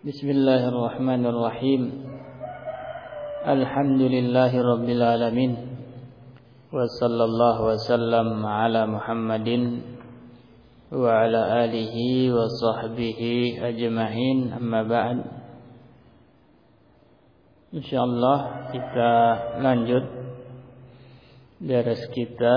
Bismillahirrahmanirrahim. Alhamdulillahirabbil alamin. Wa sallallahu wasallam ala Muhammadin wa ala alihi wa sahbihi ajma'in. Amma ba'd. Insyaallah kita lanjut daras kita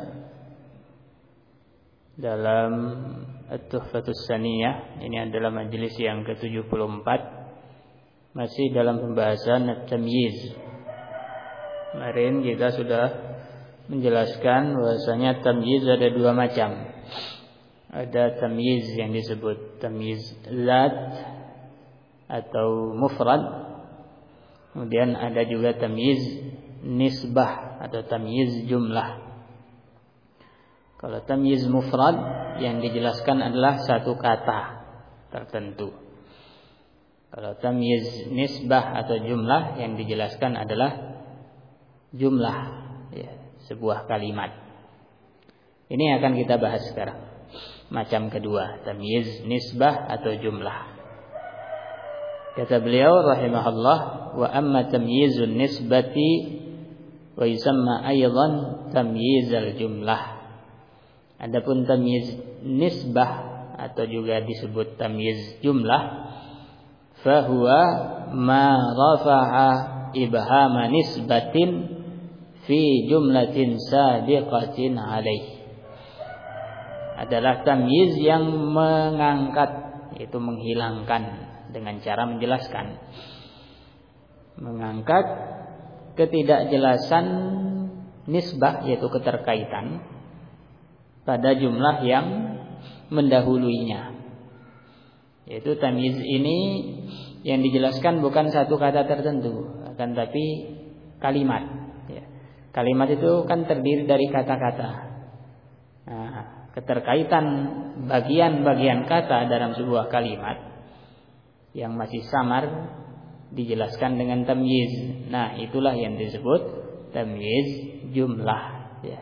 dalam At-Tuhfatus Saniyah. Ini adalah majelis yang ke-74, masih dalam pembahasan At-Tamyiz. Kemarin kita sudah menjelaskan bahwasanya tamyiz ada dua macam. Ada tamyiz yang disebut tamyiz zat atau mufrad. Kemudian ada juga tamyiz nisbah atau tamyiz jumlah. Kalau tamyiz mufrad yang dijelaskan adalah satu kata tertentu. Kalau tamyiz nisbah atau jumlah yang dijelaskan adalah jumlah, ya, sebuah kalimat. Ini akan kita bahas sekarang. Macam kedua, tamyiz nisbah atau jumlah. Kata beliau rahimahullah, wa amma tamyizun nisbati wa yusamma aydan tamyizal jumlah. Adapun tamyiz nisbah atau juga disebut tamyiz jumlah, fahuwa ma rafa'a ibhama nisbatin fi jumlatin sabiqatin alaih. Adalah tamyiz yang mengangkat, yaitu menghilangkan dengan cara menjelaskan, mengangkat ketidakjelasan nisbah, yaitu keterkaitan pada jumlah yang mendahuluinya. Yaitu tamyiz ini yang dijelaskan bukan satu kata tertentu, akan tapi kalimat, ya. Kalimat itu kan terdiri dari kata-kata. Nah, keterkaitan bagian-bagian kata dalam sebuah kalimat yang masih samar dijelaskan dengan tamyiz. Nah, itulah yang disebut tamyiz jumlah, ya.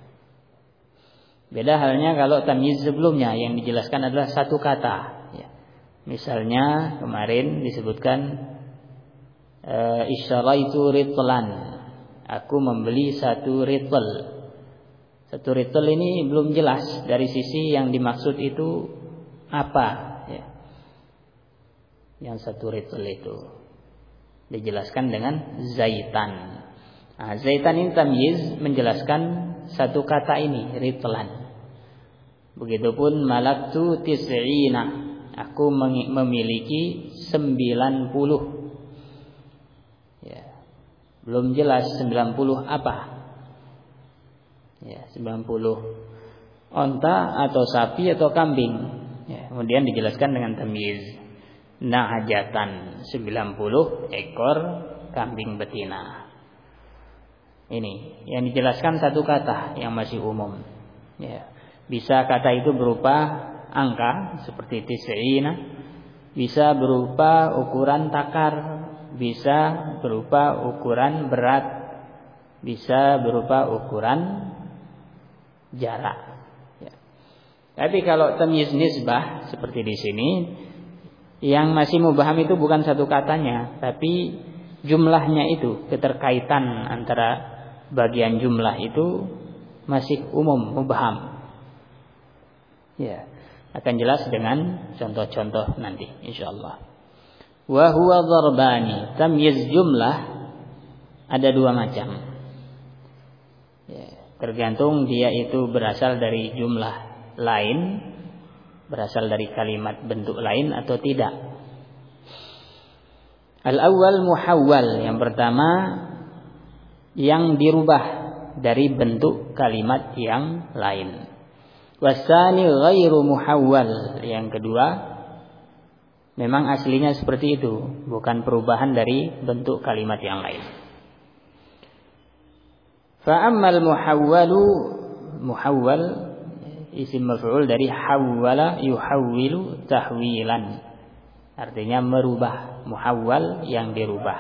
Beda halnya kalau tamyiz sebelumnya yang dijelaskan adalah satu kata, ya. Misalnya kemarin disebutkan isyaraitu ritlan, aku membeli satu ritl. Satu ritl ini belum jelas dari sisi yang dimaksud itu apa, ya. Yang satu ritl itu dijelaskan dengan zaitan. Nah, zaitan ini tamyiz menjelaskan satu kata ini, ritlan. Begitupun malaktu tis'ina, aku memiliki 90. Ya. Belum jelas 90 apa. Ya, 90 onta atau sapi atau kambing. Ya, kemudian dijelaskan dengan tamyiz. Na'ajatan, 90 ekor kambing betina. Ini yang dijelaskan satu kata yang masih umum, ya. Bisa kata itu berupa angka seperti tis'ina, bisa berupa ukuran takar, bisa berupa ukuran berat, bisa berupa ukuran jarak, ya. Tapi kalau tamyiz nisbah seperti di sini, yang masih mubham itu bukan satu katanya, tapi jumlahnya itu, keterkaitan antara bagian jumlah itu masih umum, mubham. Ya, akan jelas dengan contoh-contoh nanti insyaallah. Wa huwa dharbani, tamyiz jumlah ada dua macam. Ya, tergantung dia itu berasal dari jumlah lain, berasal dari kalimat bentuk lain atau tidak. Al-awwal muhawwal, yang pertama yang dirubah dari bentuk kalimat yang lain. Wasani ghairu muhawwal, yang kedua memang aslinya seperti itu, bukan perubahan dari bentuk kalimat yang lain. Fa ammal muhawwal isim maf'ul dari hawwala yuhawwilu tahwilan, artinya merubah, muhawwal yang dirubah.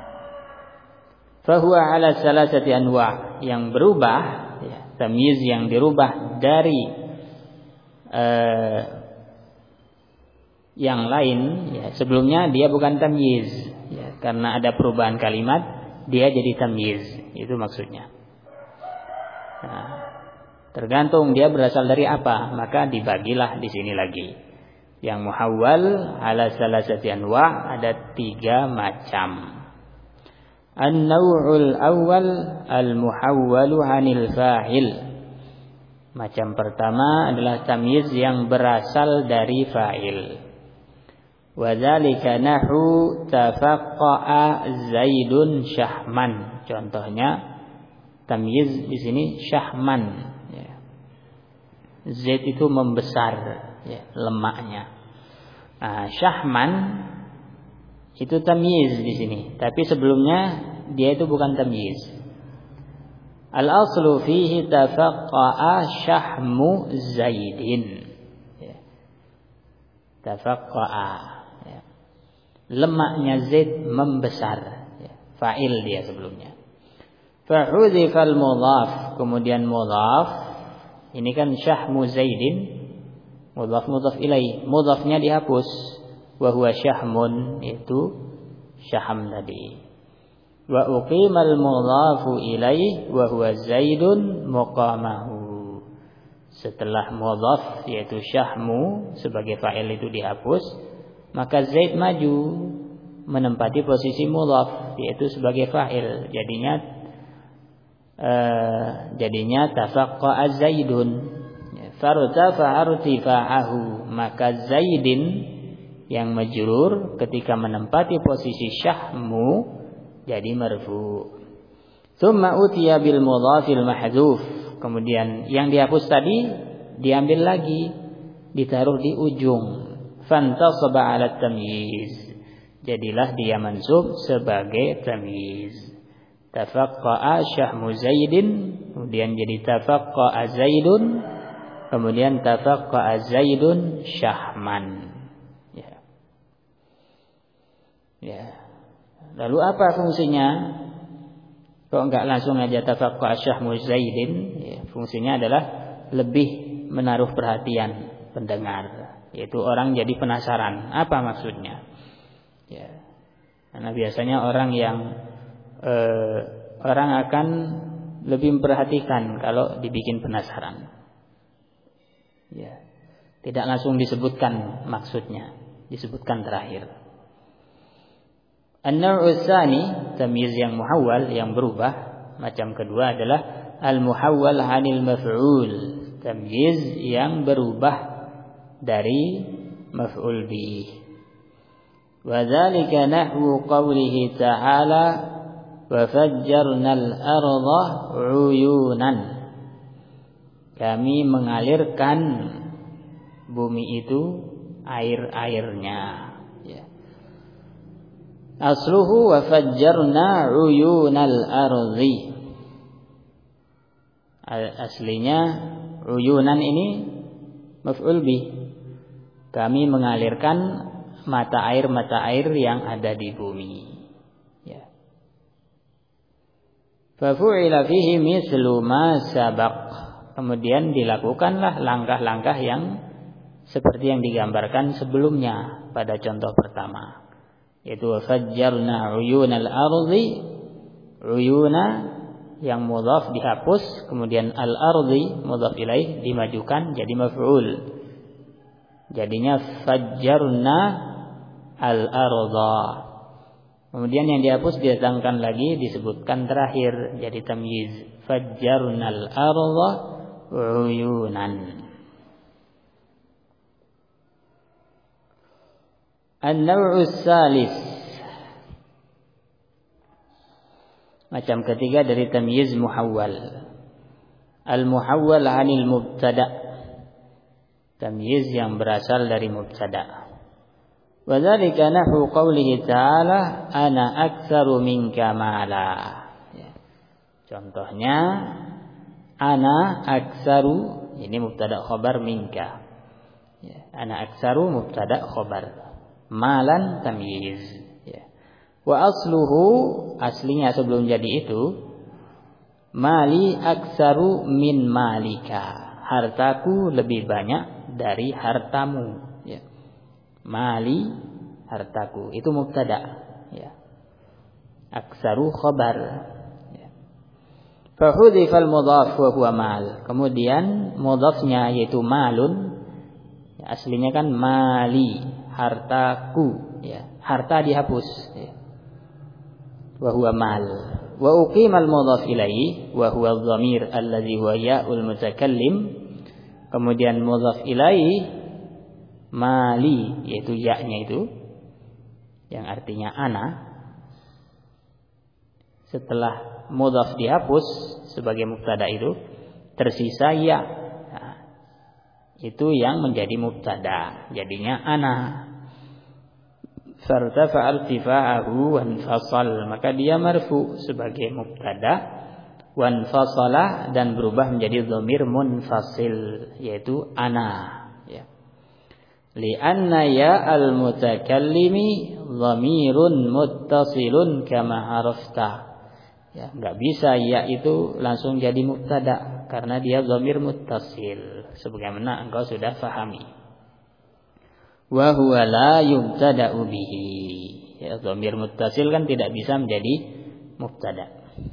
Fa huwa ala salasati anwa', yang berubah, ya, tamyiz yang dirubah dari yang lain, ya, sebelumnya dia bukan tamyiz, ya, karena ada perubahan kalimat dia jadi tamyiz, itu maksudnya. Nah, tergantung dia berasal dari apa, maka dibagilah di sini lagi. Yang muhawwal ala salasati anwa' ada 3 macam. An-naw'ul awwal al-muhawwalu 'anil fa'il. Macam pertama adalah tamyiz yang berasal dari fa'il. Wa dzalika nahu tafaqqa'a Zaidun syahman. Contohnya tamyiz di sini syahman, ya. Zaid itu membesar, ya, lemaknya. Nah, syahman itu tamyiz di sini, tapi sebelumnya dia itu bukan tamyiz. Al-aslu fihi tafaqqa'a syahmu Zaidin. Ya. Tafaqqa'a. Lemaknya Zaid membesar, ya. Fa'il dia sebelumnya. Fa'udzifal mudhaf, kemudian mudhaf. Ini kan syahmu Zaidin, mudhaf mudhaf ilaih, mudhafnya dihapus. Wa huwa syahmun, itu syaham tadi. Wa uqimal mudhafu ilaih wa huwa Zaidun muqamahu. Setelah mudhaf yaitu syahmu sebagai fa'il itu dihapus, maka Zaid maju menempati posisi mudhaf yaitu sebagai fa'il. Jadinya tafaqqa'a Zaidun. Fartafa'a irtifa'ahu, maka Zaidin yang majrur ketika menempati posisi syahmu jadi marfu. Tsumma utiya bil mudhafil mahdzuf. Kemudian yang dihapus tadi diambil lagi, ditaruh di ujung. Fantasaba 'ala tamyiz. Jadilah dia mansub sebagai tamyiz. Tafaqqa'a syahmu Zaidin, kemudian jadi tafaqqa'a Zaidun, kemudian tafaqqa'a Zaidun syahman. Ya. Ya. Lalu apa fungsinya? Kok enggak langsung aja tafaqqa'a syahmu Zaidin? Ya, fungsinya adalah lebih menaruh perhatian pendengar. Yaitu orang jadi penasaran apa maksudnya, ya. Karena biasanya orang akan lebih memperhatikan kalau dibikin penasaran, ya. Tidak langsung disebutkan maksudnya, disebutkan terakhir. An-naw'u tsani, tamyiz yang muhawwal yang berubah, macam kedua adalah al-muhawwal 'anil maf'ul, tamyiz yang berubah dari maf'ul bih. Wa dzalika nahwu qawlihi ta'ala wa fajjarnal arda 'uyunan. Kami mengalirkan bumi itu air-airnya, ya. Asluhu wa fajjarna 'uyunal ardi. Aslinya uyunan ini maf'ul bih. Kami mengalirkan mata air yang ada di bumi, ya. Fa fu'ila fihi mithlu ma sabaq. Kemudian dilakukanlah langkah-langkah yang seperti yang digambarkan sebelumnya pada contoh pertama, yaitu fajjarna 'uyunal ardi. Uyuna yang mudhaf dihapus, kemudian al-ardi mudhaf ilaih dimajukan jadi maf'ul. Jadinya fajjarna al-arda. Kemudian yang dihapus didatangkan lagi, disebutkan terakhir jadi tamyiz. Fajjarnal arda 'uyunan. An-naw'u tsalis, macam ketiga dari tamyiz muhawwal. Al-muhawwal 'anil mubtada', tamyiz yang berasal dari mubtada'. Wa dzalika nahwu qawlihi ta'ala ana aktsaru minka mala. Ya. Contohnya ana aktsaru, ini mubtada' khabar minka. Ya. Ana aktsaru mubtada' khabar. Malan tamyiz. Ya. Wa asluhu, aslinya sebelum jadi itu, mali aktsaru min malika. Hartaku lebih banyak dari hartamu, ya. Mali, hartaku. Itu mubtada. Ya. Aksaru khabar. Ya. Fahudhifal mudhaf wa huwa mal. Kemudian mudhafnya yaitu malun. Ya, aslinya kan mali, hartaku. Ya. Harta dihapus. Ya. Wa huwa mal. Wa uqimal mudhaf ilaihi wa huwa adh-dhamir alladhi huwa ya'ul mutakallim. Kemudian mudhaf ilaihi mali, yaitu ya-nya itu yang artinya ana. Setelah mudhaf dihapus sebagai mubtada itu tersisa ya. Nah, itu yang menjadi mubtada, jadinya ana. Fartafa irtifa'ahu wanfasal, maka dia marfu sebagai mubtada, wanfasala dan berubah menjadi dhamir munfasil yaitu ana, ya. Li'anna ya al-mutakallimi dhamirun muttasilun kama arafta. Ya, enggak bisa ya itu langsung jadi mubtada karena dia dhamir muttasil sebagaimana engkau sudah fahami. Wa huwa la yubtada'u bihi. Ya, dhamir muttasil kan tidak bisa menjadi mubtada.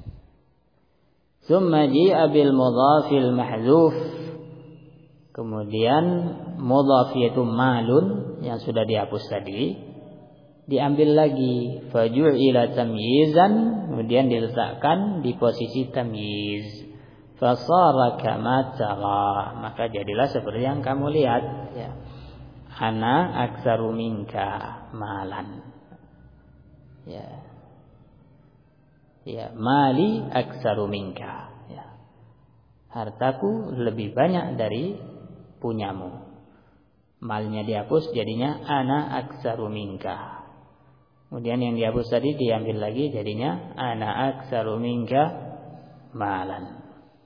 Tsumma ji'a bil mudhafil mahdzuf. Kemudian mudhaf yaitu malun yang sudah dihapus tadi diambil lagi, faju'ila tamyizan, kemudian diletakkan di posisi tamyiz. Fasara kama tara, maka jadilah seperti yang kamu lihat, ya. Ana aktsaru minka malan. Ya. Ya, mali aktsaru minka. Ya. Hartaku lebih banyak dari punyamu. Malnya dihapus jadinya ana aktsaru minka. Kemudian yang dihapus tadi diambil lagi jadinya ana aktsaru minka malan.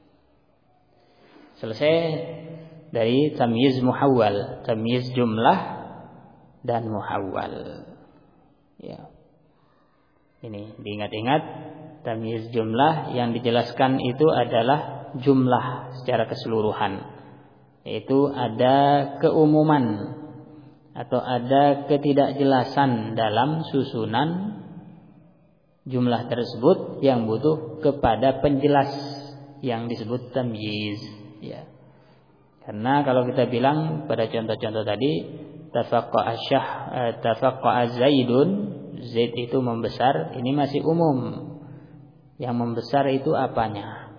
Selesai dari tamyiz muhawwal, tamyiz jumlah dan muhawwal. Ya. Ini diingat-ingat, tamyiz jumlah yang dijelaskan itu adalah jumlah secara keseluruhan. Yaitu ada keumuman atau ada ketidakjelasan dalam susunan jumlah tersebut yang butuh kepada penjelas yang disebut tamyiz, ya. Karena kalau kita bilang pada contoh-contoh tadi, tafaqqa'a Zaidun, Zaid itu membesar, ini masih umum. Yang membesar itu apanya?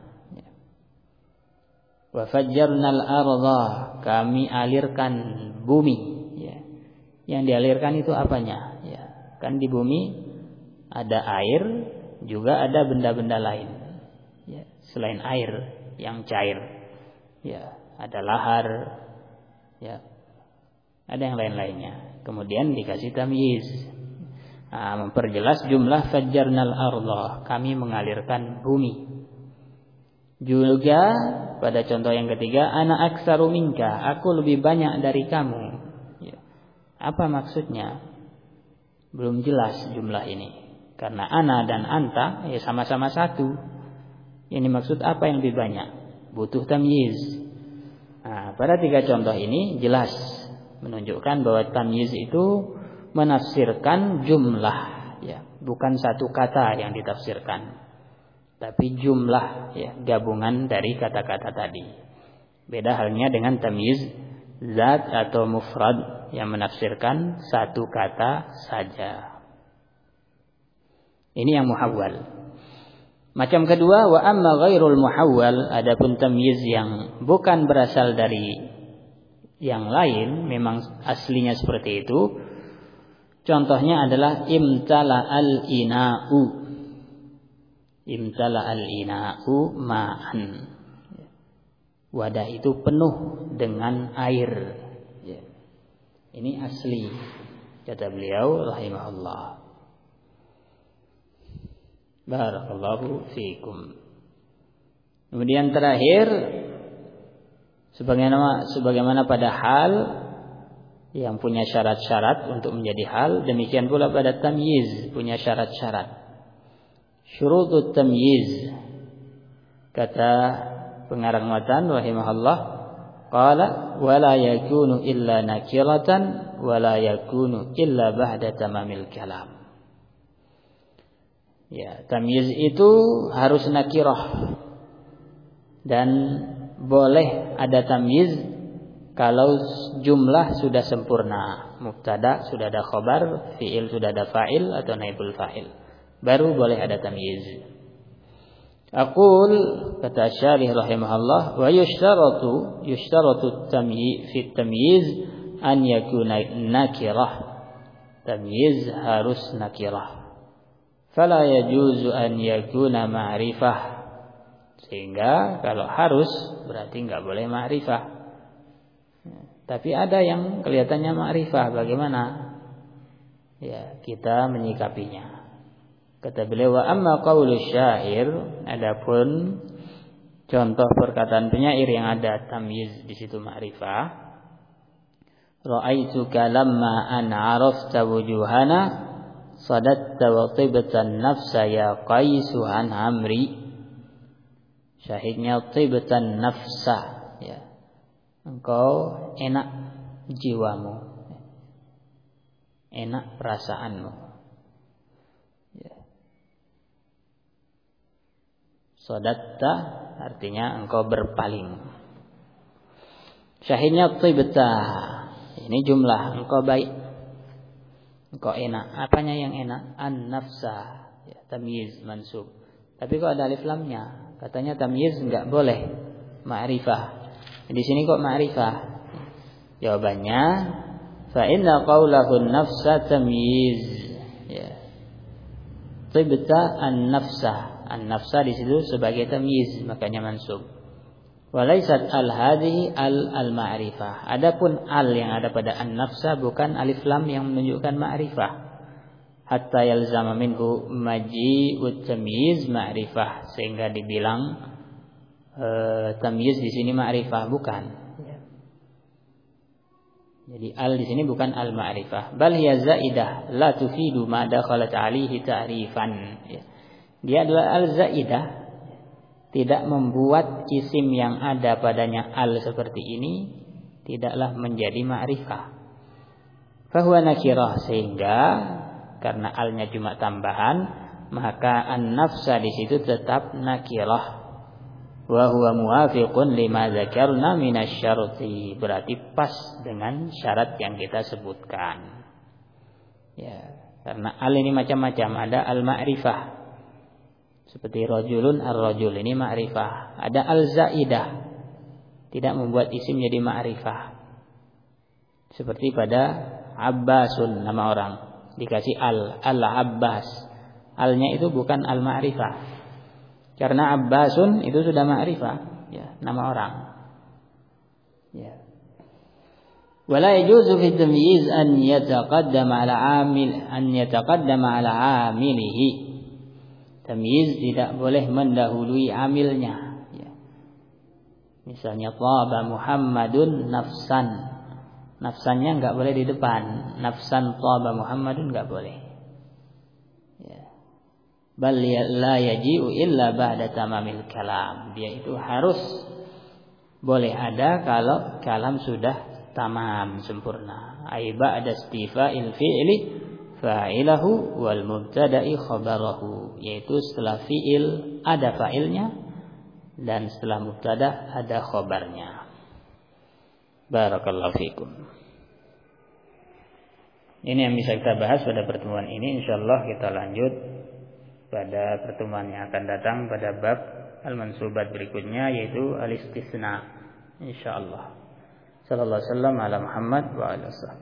Wa fajjarnal arda, kami alirkan bumi, ya. Yang dialirkan itu apanya? Ya, kan di bumi ada air, juga ada benda-benda lain, ya, selain air yang cair. Ya. Ada lahar, ya, ada yang lain-lainnya. Kemudian dikasih tamyiz, memperjelas jumlah fajjarnal arda, kami mengalirkan bumi. Juga pada contoh yang ketiga, ana aktsaru minka, aku lebih banyak dari kamu. Ya. Apa maksudnya? Belum jelas jumlah ini. Karena ana dan anta ya sama-sama satu. Ini maksud apa yang lebih banyak? Butuh tamyiz. Nah, pada tiga contoh ini jelas menunjukkan bahwa tamyiz itu menafsirkan jumlah, ya, bukan satu kata yang ditafsirkan, tapi jumlah, ya, gabungan dari kata-kata tadi. Beda halnya dengan tamyiz zat atau mufrad yang menafsirkan satu kata saja. Ini yang muhawwal. Macam kedua, wa amma ghairul muhawwal, adapun tamyiz yang bukan berasal dari yang lain, memang aslinya seperti itu. Contohnya adalah imtala al-ina'u. Imtala al-ina'u ma'an. Wadah itu penuh dengan air. Ini asli, kata beliau rahimahullah. Barakallahu fiikum. Kemudian terakhir, sebagaimana pada hal yang punya syarat-syarat untuk menjadi hal, demikian pula pada tamyiz punya syarat-syarat. Syurutut tamyiz, kata pengarang matan rahimahullah, qala wala yakunu illa nakiratan wa la yakunu illa ba'da tamamil kalam. Ya, tamyiz itu harus nakirah. Dan boleh ada tamyiz kalau jumlah sudah sempurna. Mubtada sudah ada khabar, fi'il sudah ada fa'il atau naibul fa'il. Baru boleh ada tamyiz. Aqul, kata Syarih rahimahullah, wa yushtaratu fi tamyiz an yakuna nakirah. Tamyiz harus nakirah. Fala yajuzu an yakuna ma'rifah. Sehingga kalau harus berarti enggak boleh ma'rifah. Tapi ada yang kelihatannya ma'rifah, bagaimana? Ya, kita menyikapinya. Kata beliau, wa amma qaulu syair, adapun contoh perkataan penyair yang ada tamyiz di situ ma'rifah. Ra'aituka lamma an 'arafta wujuhana sadatta wa tibatan nafsa ya qaisu an amri. Syahidnya tibatan nafsa, ya. Engkau enak jiwamu, enak perasaanmu. Sadatta artinya engkau berpaling. Syahidnya tibta, ini jumlah, engkau baik, engkau enak. Apanya yang enak? An-nafsa, ya, tamyiz mansub. Tapi kok ada alif lamnya? Katanya tamyiz enggak boleh ma'rifah. Di sini kok ma'rifah? Jawabannya, fa inna qaulahu an-nafsa tamyiz. Ya. Tibta an-nafsa. An-nafsa di situ sebagai tamyiz, makanya mansub. Walaisat al-hadhihi al-ma'rifah. Adapun al yang ada pada an-nafsa bukan alif lam yang menunjukkan ma'rifah. Hatta yalzama minhu maji'ut tamyiz ma'rifah, sehingga dibilang tamyiz di sini ma'rifah, bukan. Jadi al di sini bukan al-ma'rifah, bal hiya zaidah la tufidu ma dakhalat 'alaihi ta'rifan. Ya. Dia adalah al-zaidah, tidak membuat isim yang ada padanya al seperti ini tidaklah menjadi ma'rifah. Fahuwa nakirah, sehingga karena alnya cuma tambahan, maka an-nafsa di situ tetap nakirah. Wa huwa muwafiqun lima dzakarna minasyarti, berarti pas dengan syarat yang kita sebutkan. Ya, karena al ini macam-macam, ada al-ma'rifah. Seperti rajulun ar-rajul, ini ma'rifah. Ada al-zaidah, tidak membuat isim jadi ma'rifah. Seperti pada Abbasun, nama orang, dikasih al-Abbas. Alnya itu bukan al-ma'rifah. Karena Abbasun itu sudah ma'rifah, ya, nama orang. Ya. Wala yajuzu fi tamyiz an yataqaddama ala amilihi. Tamyiz tidak boleh mendahului amilnya. Ya. Misalnya Thaba Muhammadun nafsan. Nafsannya enggak boleh di depan. Nafsan Thaba Muhammadun enggak boleh. Ya. Bal la yaji'u illa ba'da tamamil kalam. Dia itu harus boleh ada kalau kalam sudah tamam, sempurna. Ai ba'da istifa'il fi'li fa'ilahu wal mubtada'i khabarahu, yaitu setelah fi'il ada fa'ilnya dan setelah mubtada ada khabarnya. Barakallahu fikum. Ini yang bisa kita bahas pada pertemuan ini. Insyaallah kita lanjut pada pertemuan yang akan datang pada bab al-mansubat berikutnya, yaitu al-istisna. Insyaallah. Sallallahu alaihi wasallam ala Muhammad wa ala